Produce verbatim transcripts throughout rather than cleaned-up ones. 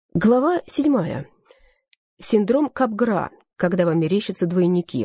Глава седьмая. Синдром Капгра, когда вам мерещатся двойники.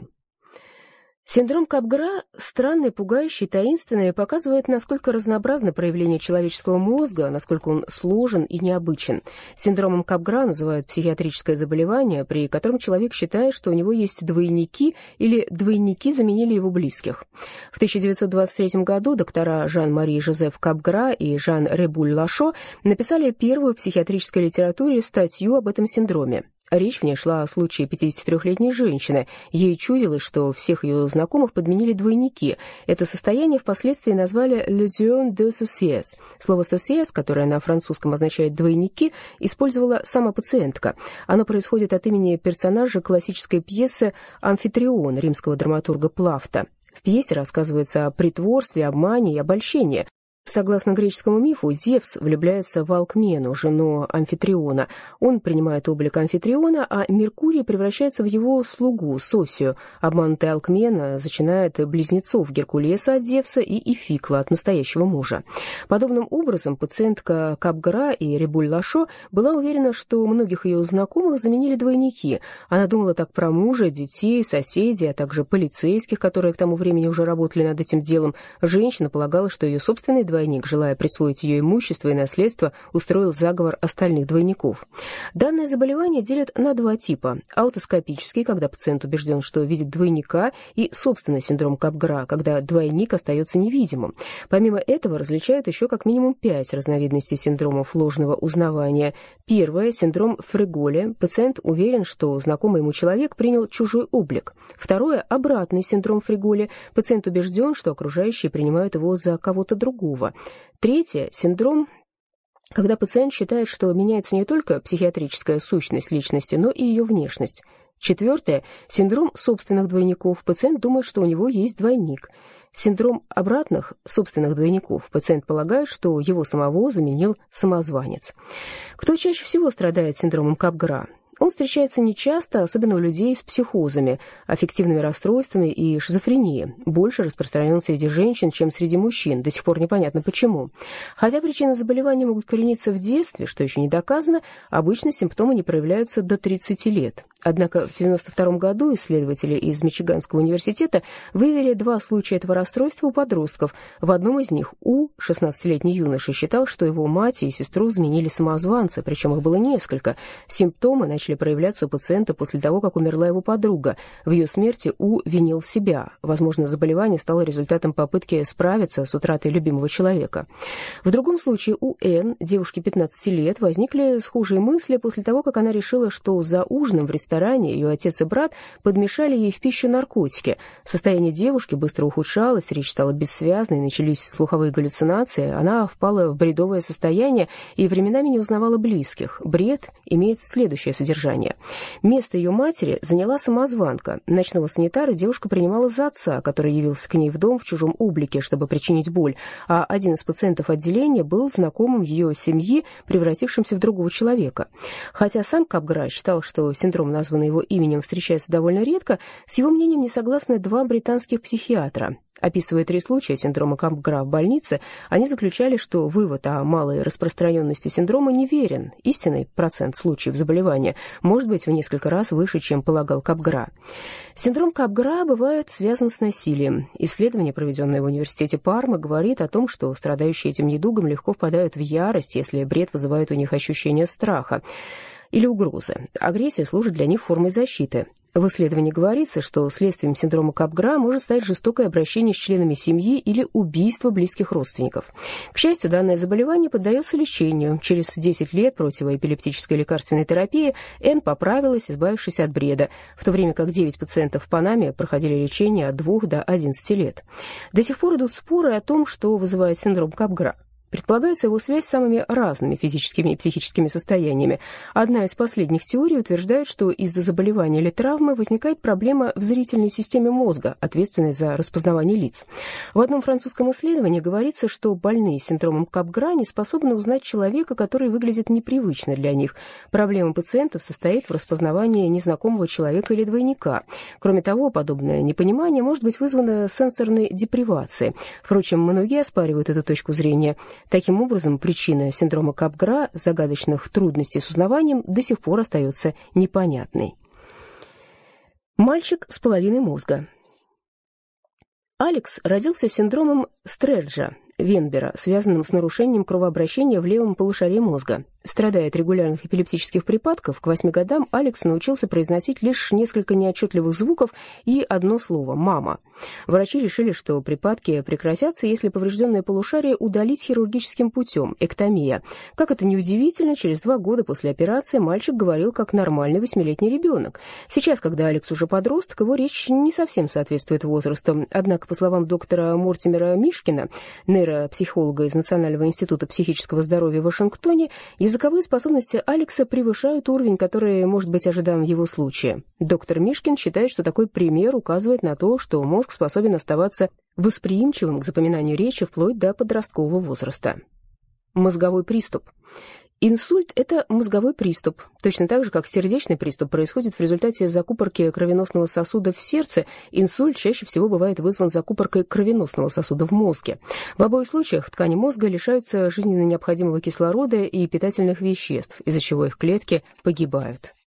Синдром Капгра странный, пугающий, таинственный и показывает, насколько разнообразно проявление человеческого мозга, насколько он сложен и необычен. Синдромом Капгра называют психиатрическое заболевание, при котором человек считает, что у него есть двойники или двойники заменили его близких. В тысяча девятьсот двадцать третьем году доктора Жан-Мари Жозеф Капгра и Жан-Ребуль-Лашо написали первую в психиатрической литературе статью об этом синдроме. Речь в ней шла о случае пятидесятитрёхлетней женщины. Ей чудилось, что всех ее знакомых подменили двойники. Это состояние впоследствии назвали «illusion de société». Слово «société», которое на французском означает «двойники», использовала сама пациентка. Оно происходит от имени персонажа классической пьесы «Амфитрион» римского драматурга Плафта. В пьесе рассказывается о притворстве, обмане и обольщении. Согласно греческому мифу, Зевс влюбляется в Алкмену, жену Амфитриона. Он принимает облик Амфитриона, а Меркурий превращается в его слугу Сосию. Обманутая Алкмена зачинает близнецов Геркулеса от Зевса и Ификла от настоящего мужа. Подобным образом пациентка Капгра и Ребуль-Лашо была уверена, что многих ее знакомых заменили двойники. Она думала так про мужа, детей, соседей, а также полицейских, которые к тому времени уже работали над этим делом. Женщина полагала, что ее собственный двойник Двойник, желая присвоить ее имущество и наследство, устроил заговор остальных двойников. Данное заболевание делят на два типа. Аутоскопический, когда пациент убежден, что видит двойника, и собственный синдром Капгра, когда двойник остается невидимым. Помимо этого различают еще как минимум пять разновидностей синдромов ложного узнавания. Первое – синдром Фреголи. Пациент уверен, что знакомый ему человек принял чужой облик. Второе – обратный синдром Фреголи. Пациент убежден, что окружающие принимают его за кого-то другого. Третье – синдром, когда пациент считает, что меняется не только психиатрическая сущность личности, но и ее внешность. Четвертое – синдром собственных двойников. Пациент думает, что у него есть двойник. Синдром обратных собственных двойников. Пациент полагает, что его самого заменил самозванец. Кто чаще всего страдает синдромом Капгра? Он встречается нечасто, особенно у людей с психозами, аффективными расстройствами и шизофренией. Больше распространен среди женщин, чем среди мужчин. До сих пор непонятно почему. Хотя причины заболевания могут корениться в детстве, что еще не доказано, обычно симптомы не проявляются до тридцати лет. Однако в девяносто втором году исследователи из Мичиганского университета выявили два случая этого расстройства у подростков. В одном из них У, шестнадцатилетний юноша, считал, что его мать и сестру заменили самозванцы, причем их было несколько. Симптомы начали проявляться у пациента после того, как умерла его подруга. В ее смерти У винил себя. Возможно, заболевание стало результатом попытки справиться с утратой любимого человека. В другом случае у Н, девушки пятнадцати лет, возникли схожие мысли после того, как она решила, что за ужином в ресторане Ранее ее отец и брат подмешали ей в пищу наркотики. Состояние девушки быстро ухудшалось, речь стала бессвязной, начались слуховые галлюцинации, она впала в бредовое состояние и временами не узнавала близких. Бред имеет следующее содержание. Место ее матери заняла самозванка. Ночного санитара девушка принимала за отца, который явился к ней в дом в чужом облике, чтобы причинить боль, а один из пациентов отделения был знакомым ее семьи, превратившимся в другого человека. Хотя сам Капгра считал, что синдром названный его именем встречается довольно редко, с его мнением не согласны два британских психиатра. Описывая три случая синдрома Капгра в больнице, они заключали, что вывод о малой распространенности синдрома неверен. Истинный процент случаев заболевания может быть в несколько раз выше, чем полагал Капгра. Синдром Капгра бывает связан с насилием. Исследование, проведенное в университете Пармы, говорит о том, что страдающие этим недугом легко впадают в ярость, если бред вызывает у них ощущение страха или угрозы. Агрессия служит для них формой защиты. В исследовании говорится, что следствием синдрома Капгра может стать жестокое обращение с членами семьи или убийство близких родственников. К счастью, данное заболевание поддается лечению. Через десять лет противоэпилептической лекарственной терапии Н поправилась, избавившись от бреда, в то время как девять пациентов в Панаме проходили лечение от двух до одиннадцати лет. До сих пор идут споры о том, что вызывает синдром Капгра. Предполагается его связь с самыми разными физическими и психическими состояниями. Одна из последних теорий утверждает, что из-за заболевания или травмы возникает проблема в зрительной системе мозга, ответственной за распознавание лиц. В одном французском исследовании говорится, что больные синдромом Капгра не способны узнать человека, который выглядит непривычно для них. Проблема пациентов состоит в распознавании незнакомого человека или двойника. Кроме того, подобное непонимание может быть вызвано сенсорной депривацией. Впрочем, многие оспаривают эту точку зрения. Таким образом, причина синдрома Капгра, загадочных трудностей с узнаванием, до сих пор остается непонятной. Мальчик с половиной мозга. Алекс родился с синдромом Стрейджа Венбера, связанным с нарушением кровообращения в левом полушарии мозга. Страдая от регулярных эпилептических припадков, к восьми годам Алекс научился произносить лишь несколько неотчетливых звуков и одно слово «мама». Врачи решили, что припадки прекратятся, если поврежденное полушарие удалить хирургическим путем, эктомия. Как это ни удивительно, через два года после операции мальчик говорил как нормальный восьмилетний ребенок. Сейчас, когда Алекс уже подросток, его речь не совсем соответствует возрасту. Однако, по словам доктора Мортимера Мишкина, нейропсихолога из Национального института психического здоровья в Вашингтоне, языковые способности Алекса превышают уровень, который может быть ожидаем в его случае. Доктор Мишкин считает, что такой пример указывает на то, что мозг способен оставаться восприимчивым к запоминанию речи вплоть до подросткового возраста. Мозговой приступ. Инсульт – это мозговой приступ. Точно так же, как сердечный приступ происходит в результате закупорки кровеносного сосуда в сердце, инсульт чаще всего бывает вызван закупоркой кровеносного сосуда в мозге. В обоих случаях ткани мозга лишаются жизненно необходимого кислорода и питательных веществ, из-за чего их клетки погибают.